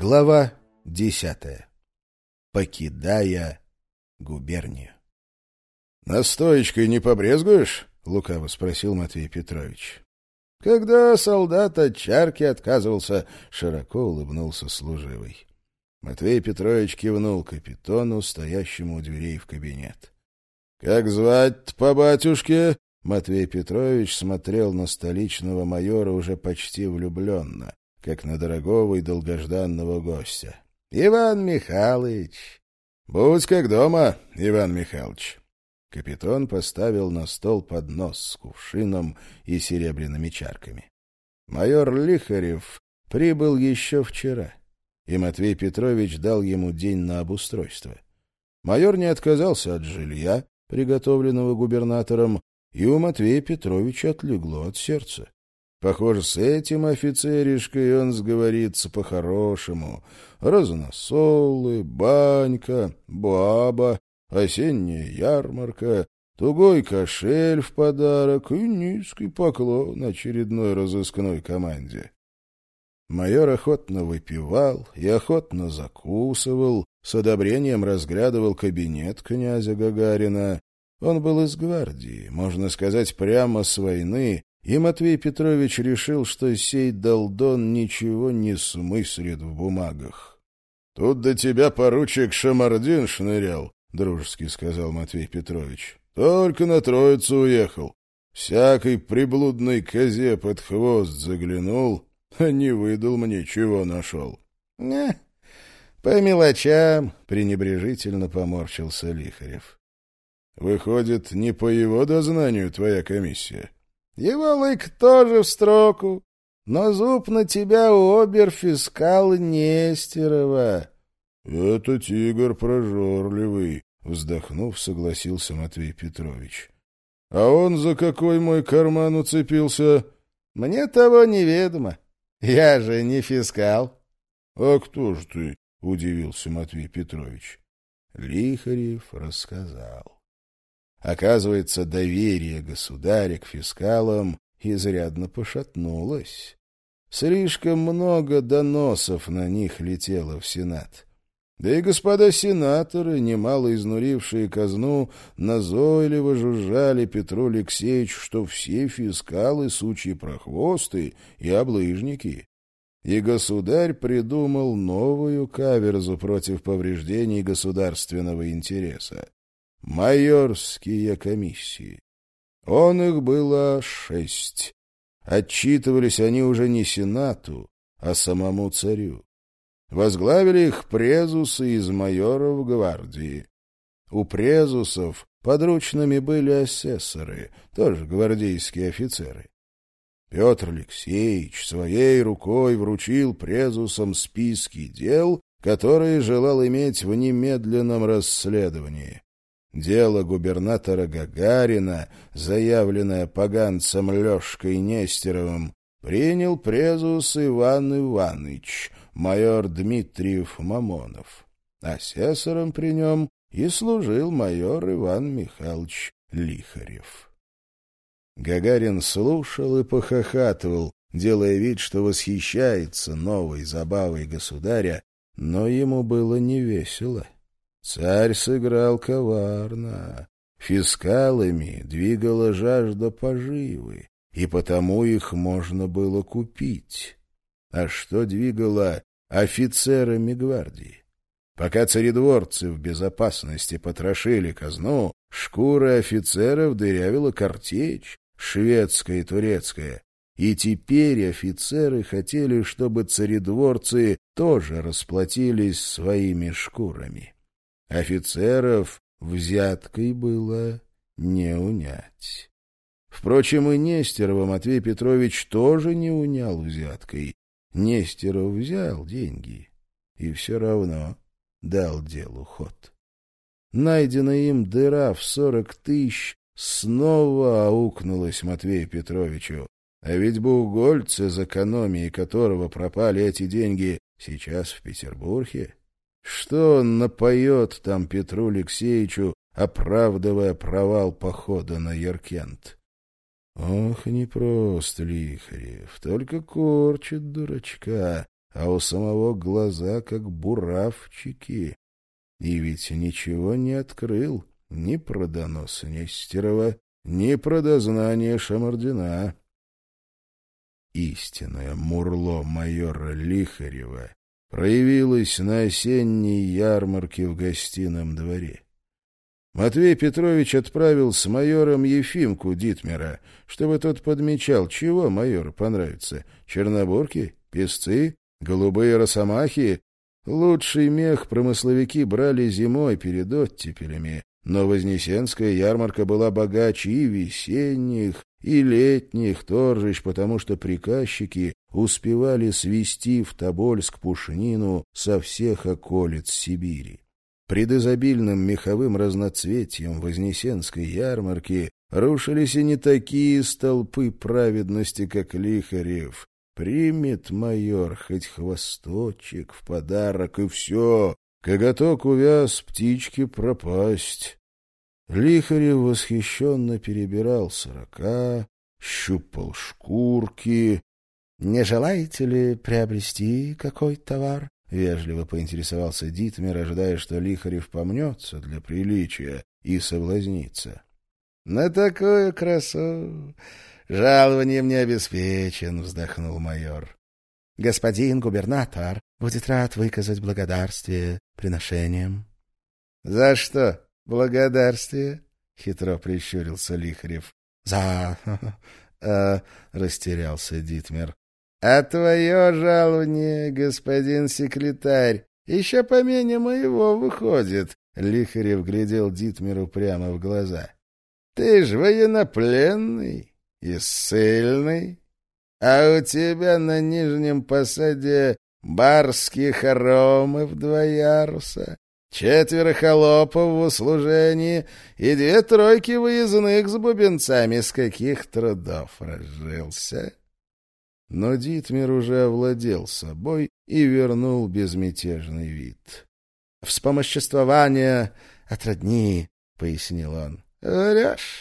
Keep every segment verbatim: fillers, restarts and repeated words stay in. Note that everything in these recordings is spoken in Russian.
Глава десятая. Покидая губернию. «Настоечкой не побрезгуешь?» — лукаво спросил Матвей Петрович. «Когда солдат от чарки отказывался», — широко улыбнулся служивый. Матвей Петрович кивнул капитону, стоящему у дверей в кабинет. «Как звать по батюшке?» Матвей Петрович смотрел на столичного майора уже почти влюбленно, как на дорогого и долгожданного гостя. «Иван Михайлович! Будь как дома, Иван Михайлович!» Капитан поставил на стол поднос с кувшином и серебряными чарками. Майор Лихарев прибыл еще вчера, и Матвей Петрович дал ему день на обустройство. Майор не отказался от жилья, приготовленного губернатором, и у Матвея Петровича отлегло от сердца. Похоже, с этим офицеришкой он сговорится по-хорошему. Разносолы, банька, баба, осенняя ярмарка, тугой кошель в подарок и низкий поклон очередной разыскной команде. Майор охотно выпивал и охотно закусывал, с одобрением разглядывал кабинет князя Гагарина. Он был из гвардии, можно сказать, прямо с войны, и Матвей Петрович решил, что сей долдон ничего не смыслит в бумагах. — Тут до тебя поручик Шамардин шнырял, — дружески сказал Матвей Петрович. — Только на Троицу уехал. Всякой приблудной козе под хвост заглянул, а не выдал мне, чего нашел. — Не, по мелочам, — пренебрежительно поморщился Лихарев. — Выходит, не по его дознанию твоя комиссия? — Его лык тоже в строку, но зуб на тебя у обер-фискала Нестерова. — Это тигр прожорливый, — вздохнув, согласился Матвей Петрович. — А он за какой мой карман уцепился? — Мне того неведомо. Я же не фискал. — А кто ж ты? — удивился Матвей Петрович. Лихарев рассказал. Оказывается, доверие государя к фискалам изрядно пошатнулось. Слишком много доносов на них летело в Сенат. Да и господа сенаторы, немало изнурившие казну, назойливо жужжали Петру Алексеевичу, что все фискалы — сучьи прохвосты и облыжники. И государь придумал новую каверзу против повреждений государственного интереса. Майорские комиссии. Он их было шесть. Отчитывались они уже не сенату, а самому царю. Возглавили их презусы из майоров гвардии. У презусов подручными были асессоры, тоже гвардейские офицеры. Петр Алексеевич своей рукой вручил презусам списки дел, которые желал иметь в немедленном расследовании. Дело губернатора Гагарина, заявленное поганцем Лешкой Нестеровым, принял презус Иван Иванович, майор Дмитриев Мамонов. Асессором при нем и служил майор Иван Михайлович Лихарев. Гагарин слушал и похохатывал, делая вид, что восхищается новой забавой государя, но ему было невесело. Царь сыграл коварно. Фискалами двигала жажда поживы, и потому их можно было купить. А что двигало офицерами гвардии? Пока царедворцы в безопасности потрошили казну, шкуры офицеров дырявила картечь, шведская и турецкая. И теперь офицеры хотели, чтобы царедворцы тоже расплатились своими шкурами. Офицеров взяткой было не унять. Впрочем, и Нестерова Матвей Петрович тоже не унял взяткой. Нестеров взял деньги и все равно дал делу ход. Найденная им дыра в сорок тысяч снова аукнулась Матвею Петровичу. А ведь буугольц, из экономии которого пропали эти деньги, сейчас в Петербурге. Что он напоет там Петру Алексеевичу, оправдывая провал похода на Яркент? Ох, непрост Лихарев, только корчит дурачка, а у самого глаза как буравчики. И ведь ничего не открыл ни про донос Нестерова, ни про дознание Шамардина. Истинное мурло майора Лихарева проявилось на осенней ярмарке в гостином дворе. Матвей Петрович отправил с майором Ефимку Дитмера, чтобы тот подмечал, чего майору понравится: чернобурки, песцы, голубые росомахи. Лучший мех промысловики брали зимой перед оттепелями, но Вознесенская ярмарка была богаче и весенних, и летних торжищ, потому что приказчики успевали свезти в Тобольск пушнину со всех околиц Сибири. Пред изобильным меховым разноцветием Вознесенской ярмарки рушились и не такие столпы праведности, как Лихарев. Примет майор хоть хвосточек в подарок, и все, коготок увяз, птички пропасть. Лихарев восхищенно перебирал сорока, щупал шкурки. — Не желаете ли приобрести какой товар? — вежливо поинтересовался Дитмер, ожидая, что Лихарев помнется для приличия и соблазнится. — На такую красу жалованием не обеспечен, — вздохнул майор. — Господин губернатор будет рад выказать благодарствие приношением. — За что благодарствие? — хитро прищурился Лихарев. — За... — растерялся Дитмер. — А твое жалование, господин секретарь, еще помене моего выходит. Лихарев глядел Дитмеру прямо в глаза. — Ты ж военнопленный и ссыльный, а у тебя на нижнем посаде барские хоромы в два яруса, четверо холопов в услужении и две тройки выездных с бубенцами, с каких трудов разжился. Но Дитмер уже овладел собой и вернул безмятежный вид. — Вспомоществование от родни, — пояснил он. — Врешь?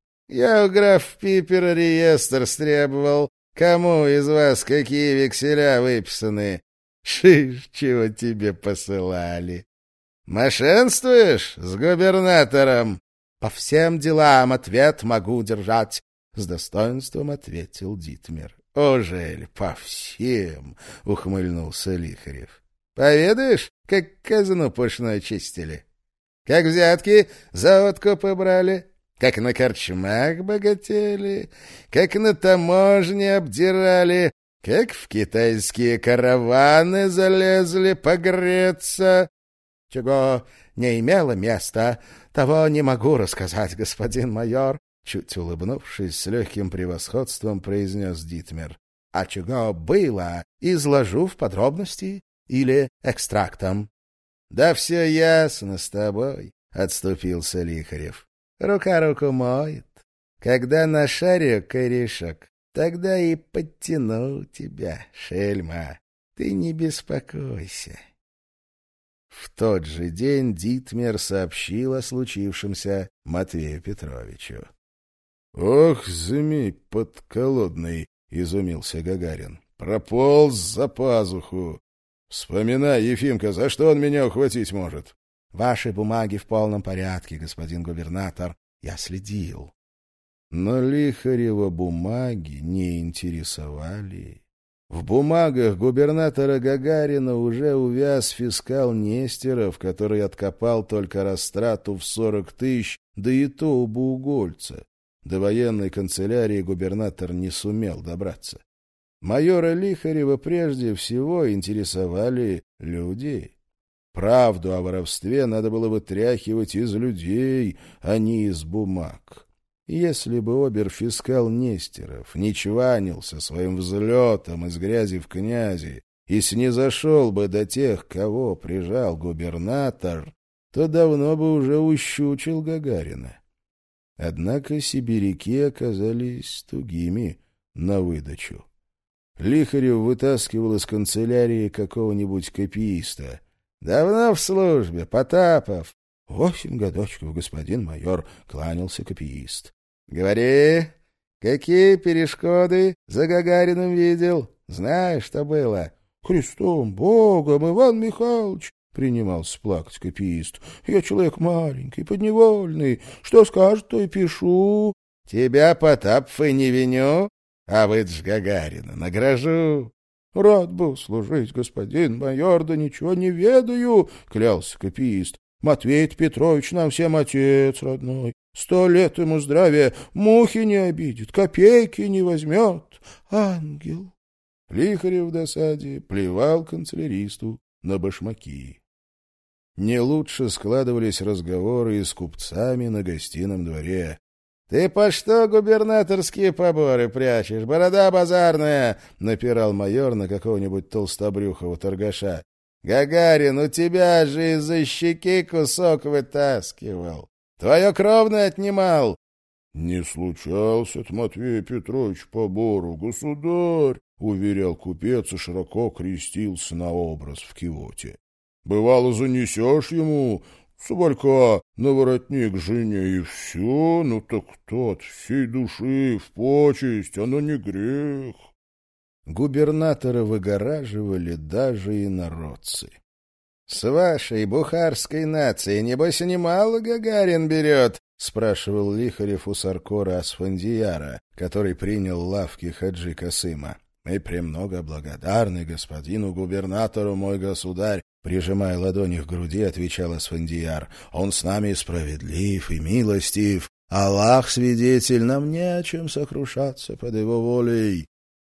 Я у граф Пипера реестр стребовал. Кому из вас какие векселя выписаны? Шиш, чего тебе посылали? Мошенствуешь с губернатором? — По всем делам ответ могу держать, — с достоинством ответил Дитмер. — Ужель по всем? — ухмыльнулся Лихарев. — Поведаешь, как казну пушной чистили? Как взятки за откупы брали? Как на корчмах богатели? Как на таможне обдирали? Как в китайские караваны залезли погреться? Чего не имело места, того не могу рассказать, господин майор. Чуть улыбнувшись, с легким превосходством произнес Дитмер. — А чего было, изложу в подробности или экстрактом. — Да все ясно с тобой, — отступился Лихарев. — Рука руку моет. Когда нашарю корешок, тогда и подтяну тебя, шельма. Ты не беспокойся. В тот же день Дитмер сообщил о случившемся Матвею Петровичу. — Ох, змей подколодный! — изумился Гагарин. — Прополз за пазуху. Вспоминай, Ефимка, за что он меня ухватить может? — Ваши бумаги в полном порядке, господин губернатор. Я следил. Но Лихарева бумаги не интересовали. В бумагах губернатора Гагарина уже увяз фискал Нестеров, который откопал только растрату в сорок тысяч, да и то у Бугольца. До военной канцелярии губернатор не сумел добраться. Майора Лихарева прежде всего интересовали люди. Правду о воровстве надо было вытряхивать из людей, а не из бумаг. Если бы обер-фискал Нестеров не чванился своим взлетом из грязи в князи и снизошел бы до тех, кого прижал губернатор, то давно бы уже ущучил Гагарина. Однако сибиряки оказались тугими на выдачу. Лихарев вытаскивал из канцелярии какого-нибудь копииста. — Давно в службе, Потапов? — Восемь годочков, господин майор, — кланялся копиист. — Говори, какие перешкоды за Гагариным видел? Знаешь, что было? Христом, Богом, Иван Михайлович, — принимался плакать копиист. — Я человек маленький, подневольный. Что скажет, то и пишу. — Тебя, Потапов, и не виню, а вы ж Гагарина награжу. — Рад был служить, господин майор, да ничего не ведаю, — клялся копиист. — Матвей Петрович нам всем отец родной. Сто лет ему здравия, мухи не обидит, копейки не возьмет. Ангел. Лихарев в досаде плевал канцеляристу на башмаки. Не лучше складывались разговоры и с купцами на гостином дворе. — Ты по что губернаторские поборы прячешь, борода базарная? — напирал майор на какого-нибудь толстобрюхого торгаша. — Гагарин, у тебя же из-за щеки кусок вытаскивал. Твое кровное отнимал. — Не случался от Матвея Петрович побору, государь, — уверял купец и широко крестился на образ в кивоте. — Бывало, занесешь ему соболька на воротник жене, и все, ну так кто от всей души в почесть, оно не грех. Губернатора выгораживали даже инородцы. — С вашей бухарской нацией, небось, немало Гагарин берет? — спрашивал Лихарев у Саркора Асфандияра, который принял лавки Хаджи Касыма. — Мы премного благодарны господину губернатору, мой государь, — прижимая ладони к груди, отвечал Асфандияр. — Он с нами справедлив и милостив. Аллах свидетель, нам не о чем сокрушаться под его волей.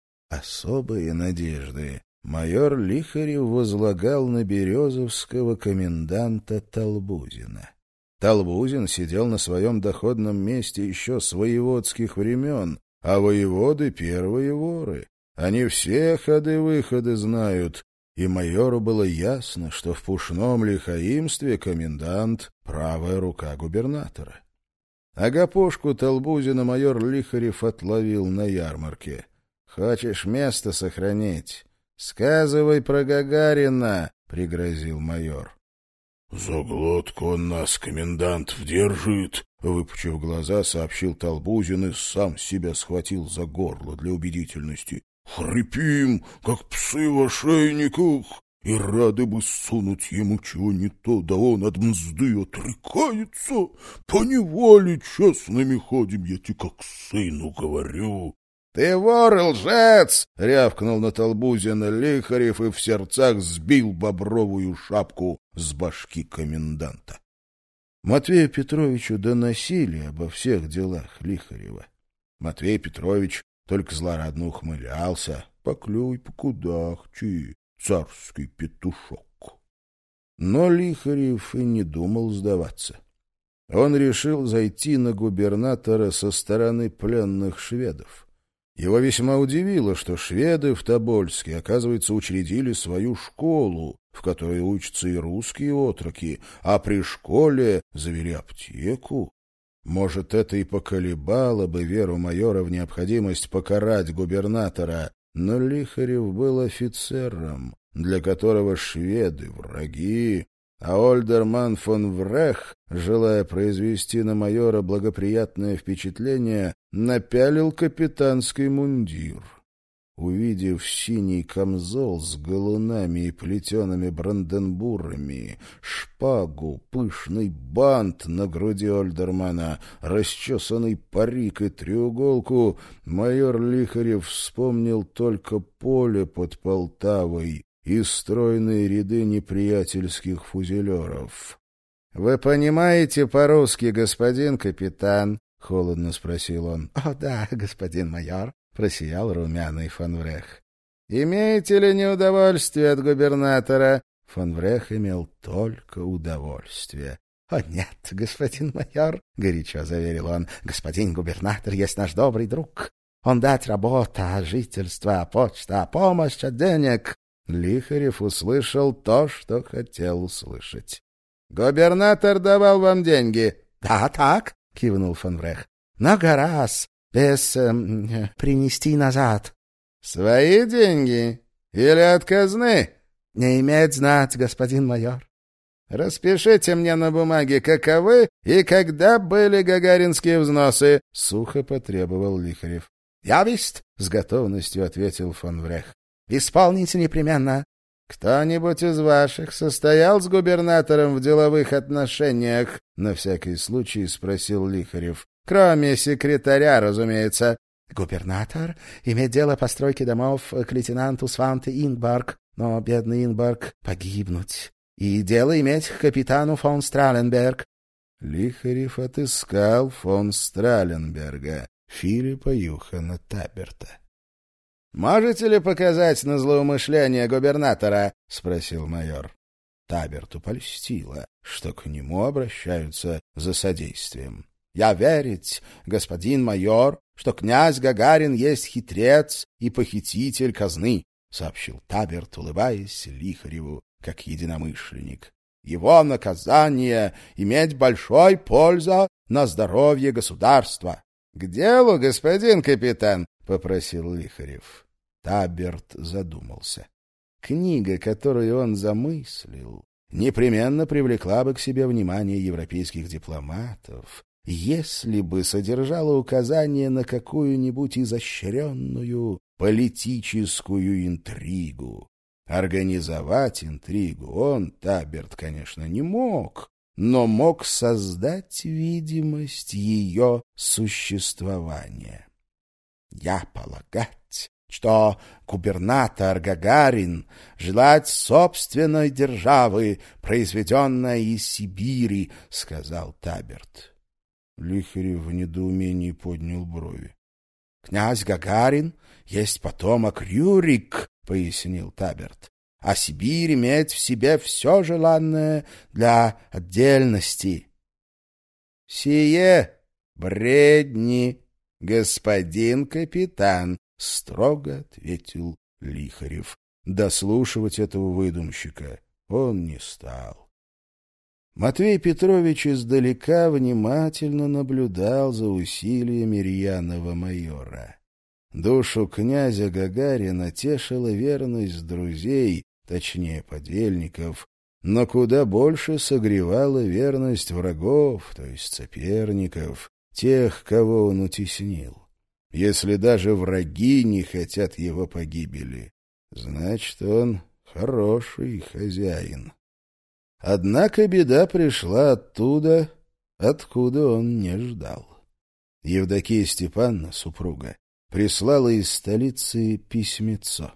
Особые надежды майор Лихарев возлагал на березовского коменданта Толбузина. Толбузин сидел на своем доходном месте еще с воеводских времен, а воеводы — первые воры. Они все ходы-выходы знают, и майору было ясно, что в пушном лихаимстве комендант — правая рука губернатора. Агапошку Толбузина майор Лихарев отловил на ярмарке. — Хочешь место сохранить? Сказывай про Гагарина, — пригрозил майор. — За глотку он нас, комендант, вдержит, — выпучив глаза, сообщил Толбузин и сам себя схватил за горло для убедительности. — Хрипим, как псы в ошейниках, и рады бы сунуть ему чего не то, да он от мзды отрекается. Поневоле честными ходим, я тебе как сыну говорю. — Ты вор и лжец! — рявкнул на Толбузина Лихарев и в сердцах сбил бобровую шапку с башки коменданта. Матвею Петровичу доносили обо всех делах Лихарева. Матвей Петрович только злорадно ухмылялся. Поклюй, покудахчи, царский петушок. Но Лихарев и не думал сдаваться. Он решил зайти на губернатора со стороны пленных шведов. Его весьма удивило, что шведы в Тобольске, оказывается, учредили свою школу, в которой учатся и русские отроки, а при школе завели аптеку. Может, это и поколебало бы веру майора в необходимость покарать губернатора, но Лихарев был офицером, для которого шведы — враги, а Ольдерман фон Врех, желая произвести на майора благоприятное впечатление, напялил капитанский мундир. Увидев синий камзол с галунами и плетеными бранденбурами, шпагу, пышный бант на груди Ольдермана, расчесанный парик и треуголку, майор Лихарев вспомнил только поле под Полтавой и стройные ряды неприятельских фузелеров. — Вы понимаете по-русски, господин капитан? — холодно спросил он. — О, да, господин майор, — просиял румяный фон Врех. — Имеете ли неудовольствие от губернатора? Фон Врех имел только удовольствие. — О, нет, господин майор, — горячо заверил он, — господин губернатор есть наш добрый друг. Он дать работа, жительство, почта, помощь от денег. Лихарев услышал то, что хотел услышать. — Губернатор давал вам деньги? — Да, так, — кивнул фон Врех. — Много раз, без э, принести назад. — Свои деньги или от казны? — Не имеет знать, господин майор. — Распишите мне на бумаге, каковы и когда были гагаринские взносы, — сухо потребовал Лихарев. — Я весть, — с готовностью ответил фон Врех. Исполните непременно. Кто-нибудь из ваших состоял с губернатором в деловых отношениях? На всякий случай спросил Лихарев. Кроме секретаря, разумеется. Губернатор имеет дело постройки домов к лейтенанту Сванте Ингбарк, но бедный Ингбарк погибнуть. И дело иметь к капитану фон Страленберг. Лихарев отыскал фон Страленберга, Филиппа Юхана Таберта. — Можете ли показать на злоумышление губернатора? — спросил майор. Таберту польстило, что к нему обращаются за содействием. — Я верить, господин майор, что князь Гагарин есть хитрец и похититель казны, — сообщил Таберт, улыбаясь Лихареву, как единомышленник. — Его наказание иметь большой пользу на здоровье государства. — К делу, господин капитан, — попросил Лихарев. Таберт задумался. Книга, которую он замыслил, непременно привлекла бы к себе внимание европейских дипломатов, если бы содержала указание на какую-нибудь изощренную политическую интригу. Организовать интригу он, Таберт, конечно, не мог, но мог создать видимость ее существования. Я полагать, что губернатор Гагарин желает собственной державы, произведенной из Сибири, — сказал Таберт. Лихарев в недоумении поднял брови. — Князь Гагарин есть потомок Рюрик, — пояснил Таберт, — а Сибирь имеет в себе все желанное для отдельности. — Сие бредни, господин капитан, — строго ответил Лихарев. Дослушивать этого выдумщика он не стал. Матвей Петрович издалека внимательно наблюдал за усилиями рьяного майора. Душу князя Гагарина тешила верность друзей, точнее подельников, но куда больше согревала верность врагов, то есть соперников, тех, кого он утеснил. Если даже враги не хотят его погибели, значит, он хороший хозяин. Однако беда пришла оттуда, откуда он не ждал. Евдокия Степановна, супруга, прислала из столицы письмецо.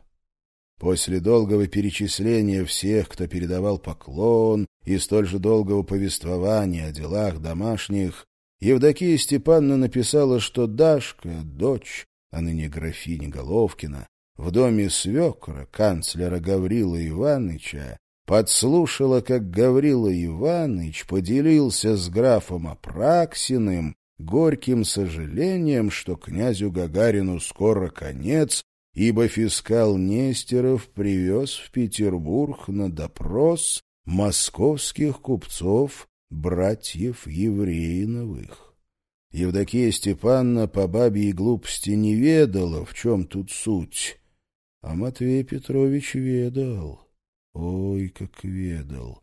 После долгого перечисления всех, кто передавал поклон, и столь же долгого повествования о делах домашних, Евдокия Степановна написала, что Дашка, дочь, а ныне графиня Головкина, в доме свекра, канцлера Гаврила Иваныча, подслушала, как Гаврила Иваныч поделился с графом Апраксиным горьким сожалением, что князю Гагарину скоро конец, ибо фискал Нестеров привез в Петербург на допрос московских купцов, братьев Евреиновых. Евдокия Степановна по бабьей глупости не ведала, в чем тут суть, а Матвей Петрович ведал. Ой, как ведал!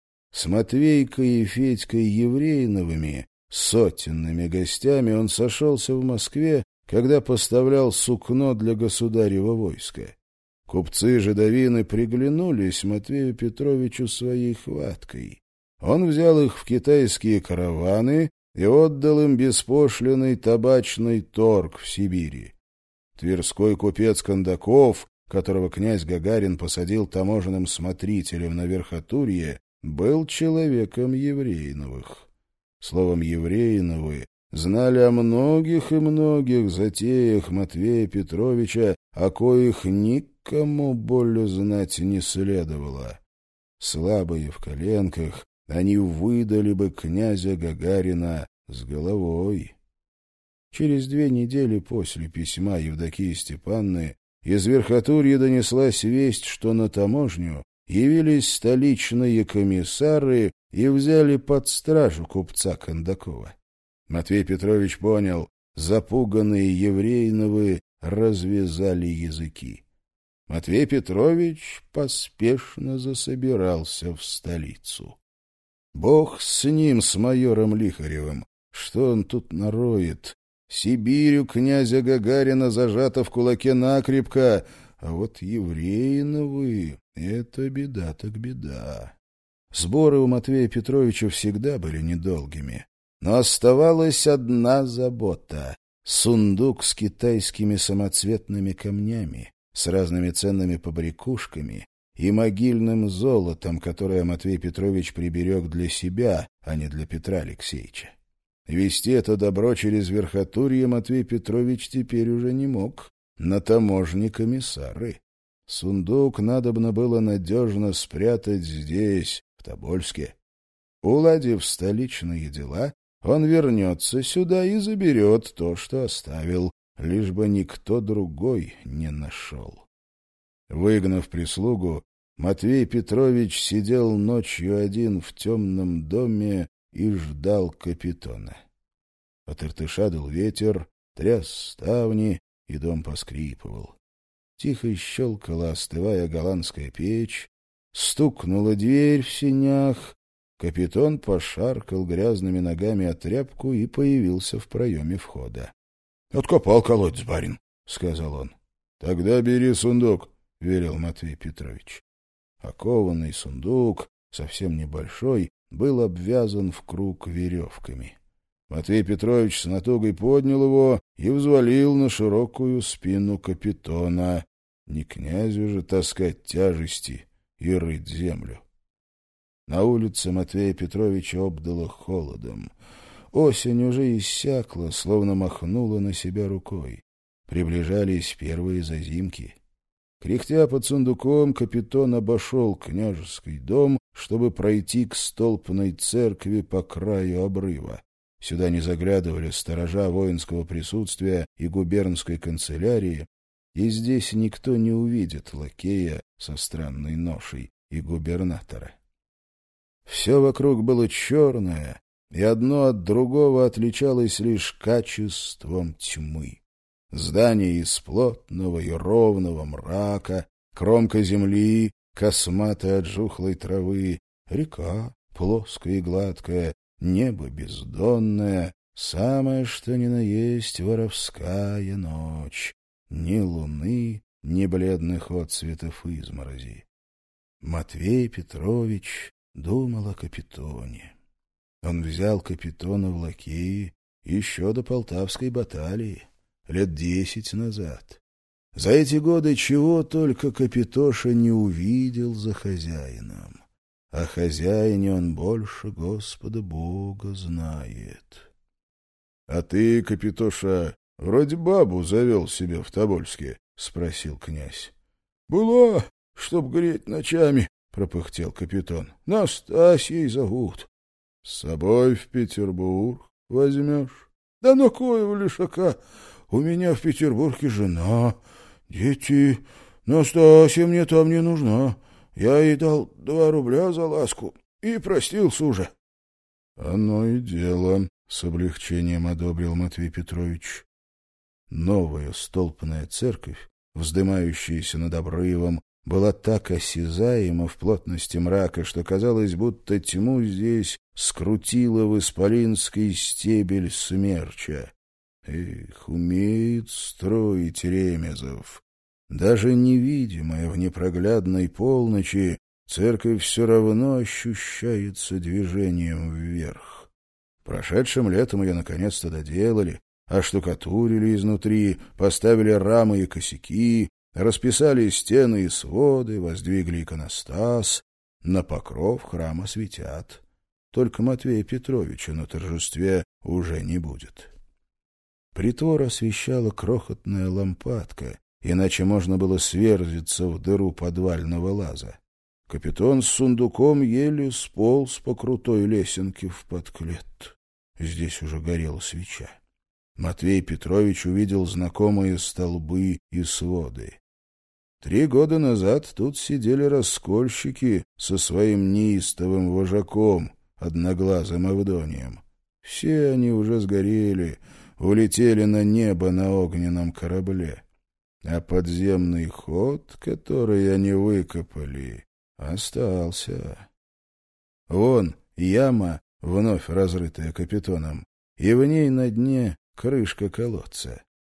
С Матвейкой и Федькой Евреиновыми, сотенными гостями, он сошелся в Москве, когда поставлял сукно для государева войска. Купцы-жидовины приглянулись Матвею Петровичу своей хваткой. Он взял их в китайские караваны и отдал им беспошлиный табачный торг в Сибири. Тверской купец Кондаков, которого князь Гагарин посадил таможенным смотрителем на Верхотурье, был человеком Евреиновых. Словом, Евреиновы знали о многих и многих затеях Матвея Петровича, о коих никому более знать не следовало. Слабые в коленках, они выдали бы князя Гагарина с головой. Через две недели после письма Евдокии Степановны из Верхотурья донеслась весть, что на таможню явились столичные комиссары и взяли под стражу купца Кондакова. Матвей Петрович понял, запуганные Евреиновы развязали языки. Матвей Петрович поспешно засобирался в столицу. Бог с ним, с майором Лихаревым, что он тут нароет? Сибирь у князя Гагарина зажата в кулаке накрепко, а вот евреиновы — это беда так беда. Сборы у Матвея Петровича всегда были недолгими. Но оставалась одна забота — сундук с китайскими самоцветными камнями, с разными ценными побрякушками и могильным золотом, которое Матвей Петрович приберег для себя, а не для Петра Алексеевича. Вести это добро через Верхотурье Матвей Петрович теперь уже не мог. На таможне комиссары. Сундук надобно было надежно спрятать здесь, в Тобольске. Уладив столичные дела, он вернется сюда и заберет то, что оставил, лишь бы никто другой не нашел. Выгнав прислугу, Матвей Петрович сидел ночью один в темном доме и ждал капитона. От Иртыша дул ветер, тряс ставни, и дом поскрипывал. Тихо щелкала, остывая голландская печь, стукнула дверь в сенях, капитан пошаркал грязными ногами о тряпку и появился в проеме входа. — Откопал колодец, барин, — сказал он. — Тогда бери сундук, — велел Матвей Петрович. Окованный сундук, совсем небольшой, был обвязан в круг веревками. Матвей Петрович с натугой поднял его и взвалил на широкую спину капитона. Не князю же таскать тяжести и рыть землю. На улице Матвея Петровича обдало холодом. Осень уже иссякла, словно махнула на себя рукой. Приближались первые зазимки. Кряхтя под сундуком, капитан обошел княжеский дом, чтобы пройти к столпной церкви по краю обрыва. Сюда не заглядывали сторожа воинского присутствия и губернской канцелярии, и здесь никто не увидит лакея со странной ношей и губернатора. Все вокруг было черное, и одно от другого отличалось лишь качеством тьмы. Здания из плотного и ровного мрака, кромка земли, косматая от жухлой травы, река, плоская и гладкая, небо бездонное, самое что ни на есть воровская ночь, ни луны, ни бледных отцветов изморози. Матвей Петрович думал о капитоне. Он взял капитона в лакеи еще до Полтавской баталии, лет десять назад. За эти годы чего только капитоша не увидел за хозяином. О хозяине он больше Господа Бога знает. — А ты, капитоша, вроде бабу завел себе в Тобольске? — спросил князь. — Была, чтоб греть ночами, — пропыхтел капитан. — Настасьей зовут. — С собой в Петербург возьмешь? — Да на коего лишака? У меня в Петербурге жена, дети. Настасья мне там не нужна. Я ей дал два рубля за ласку и простился уже. — Оно и дело, — с облегчением одобрил Матвей Петрович. Новая столпная церковь, вздымающаяся над обрывом, была так осязаема в плотности мрака, что казалось, будто тьму здесь скрутила в исполинский стебель смерча. Эх, умеет строить Ремезов. Даже невидимая в непроглядной полночи, церковь все равно ощущается движением вверх. Прошедшим летом ее наконец-то доделали, оштукатурили изнутри, поставили рамы и косяки, расписали стены и своды, воздвигли иконостас, на покров храма светят. Только Матвея Петровича на торжестве уже не будет. Притвор освещала крохотная лампадка, иначе можно было сверзиться в дыру подвального лаза. Капитан с сундуком еле сполз по крутой лесенке в подклет. Здесь уже горела свеча. Матвей Петрович увидел знакомые столбы и своды. Три года назад тут сидели раскольщики со своим неистовым вожаком, одноглазым Авдонием. Все они уже сгорели, улетели на небо на огненном корабле. А подземный ход, который они выкопали, остался. Вон яма, вновь разрытая капитаном, и в ней на дне крышка колодца.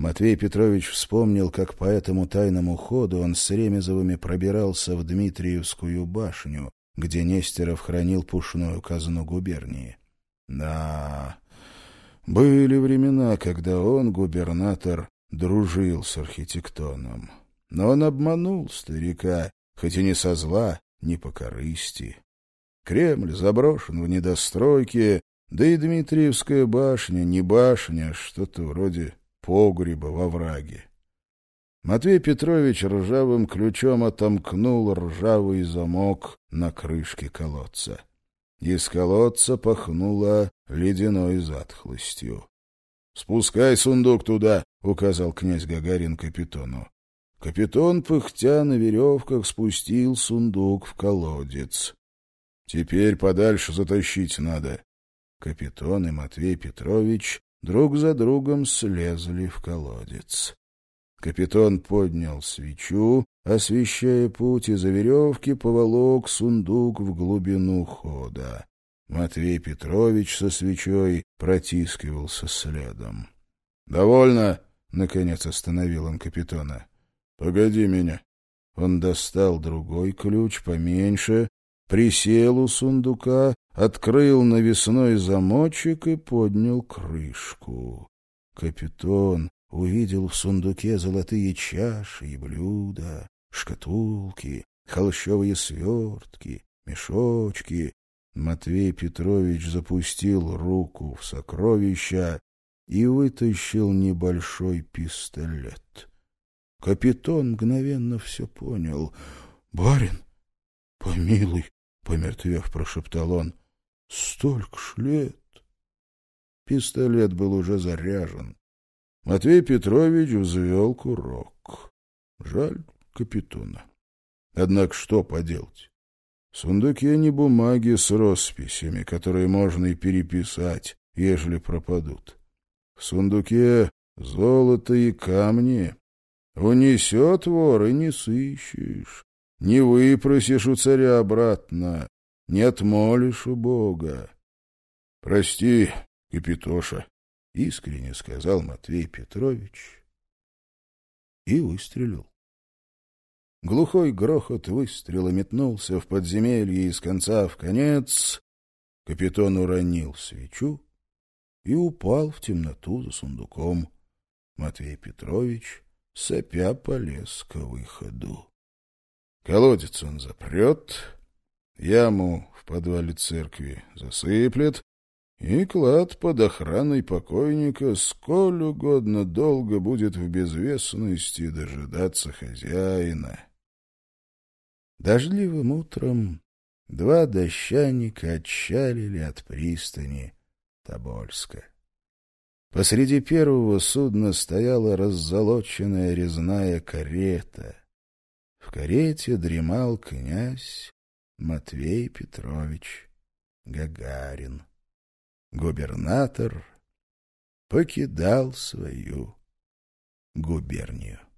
Матвей Петрович вспомнил, как по этому тайному ходу он с Ремезовыми пробирался в Дмитриевскую башню, где Нестеров хранил пушную казну губернии. Да, были времена, когда он, губернатор, дружил с архитектоном. Но он обманул старика, хоть и не со зла, не по корысти. Кремль заброшен в недостройке, да и Дмитриевская башня не башня, а что-то вроде погреба во враге. Матвей Петрович ржавым ключом отомкнул ржавый замок на крышке колодца. Из колодца пахнуло ледяной затхлостью. — Спускай сундук туда, — указал князь Гагарин капитону. Капитон, пыхтя на веревках, спустил сундук в колодец. — Теперь подальше затащить надо. Капитон и Матвей Петрович друг за другом слезли в колодец. Капитон поднял свечу, освещая путь, и за веревки поволок сундук в глубину хода. Матвей Петрович со свечой протискивался следом. — Довольно! — наконец остановил он капитона. — Погоди меня. Он достал другой ключ, поменьше, присел у сундука, открыл навесной замочек и поднял крышку. Капитон увидел в сундуке золотые чаши и блюда, шкатулки, холщовые свертки, мешочки. Матвей Петрович запустил руку в сокровища и вытащил небольшой пистолет. Капитон мгновенно все понял. — Барин, помилуй, — помертвев, прошептал он, — столько ж лет. Пистолет был уже заряжен. Матвей Петрович взвел курок. Жаль капитона. Однако что поделать? В сундуке не бумаги с росписями, которые можно и переписать, ежели пропадут. В сундуке золото и камни. Унесет вор, и не сыщешь. Не выпросишь у царя обратно, не отмолишь у Бога. — Прости, капитоша, — искренне сказал Матвей Петрович и выстрелил. Глухой грохот выстрела метнулся в подземелье из конца в конец. Капитан уронил свечу и упал в темноту за сундуком. Матвей Петрович, сопя, полез к выходу. Колодец он запрет, яму в подвале церкви засыплет, и клад под охраной покойника сколь угодно долго будет в безвестности дожидаться хозяина. Дождливым утром два дощаника отчалили от пристани Тобольска. Посреди первого судна стояла раззолоченная резная карета. В карете дремал князь Матвей Петрович Гагарин. Губернатор покидал свою губернию.